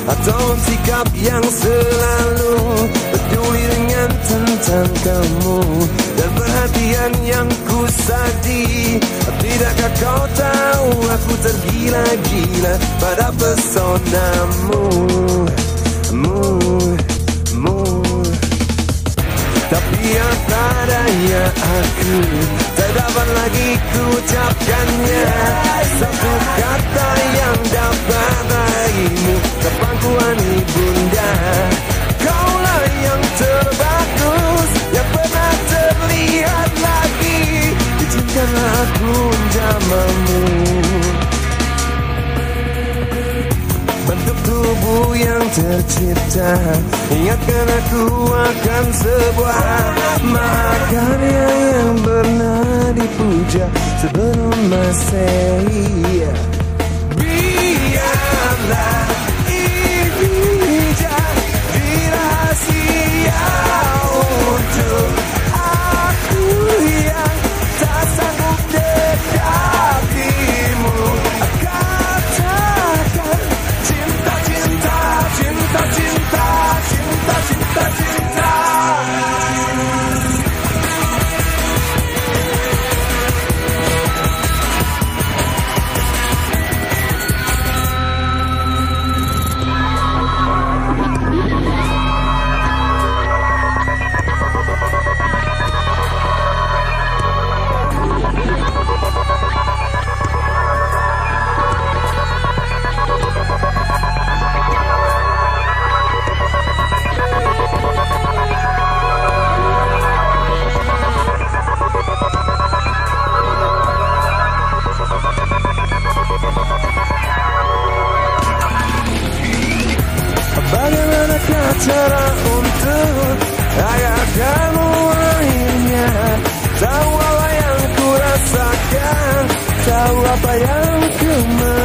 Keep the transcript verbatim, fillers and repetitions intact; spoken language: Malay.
atau sikap yang selalu peduli dengan tentang kamu dan perhatian yang ku sadi. Tidakkah kau tahu aku tergila-gila pada pesonamu, mu, mu. Tapi apa daya aku tak dapat lagi ku ucapkannya. Satu kata yang dapat darimu ke pangkuan ibunda. Kaulah yang terbagus yang pernah terlihat lagi. Izinkanlah aku menjamamu. Bentuk tubuh yang tercipta ingatkan aku akan sebuah makarya yang pernah dipuja sebelum Masehi. Biarlah ini jadi rahasia untuk aku yang tak sanggup dekatimu. Katakan cinta, cinta, cinta, cinta, cinta, cinta, cinta. Bagaimanakah cara untuk agar kamu akhirnya tahu apa yang ku rasakan, tahu apa yang ku mau.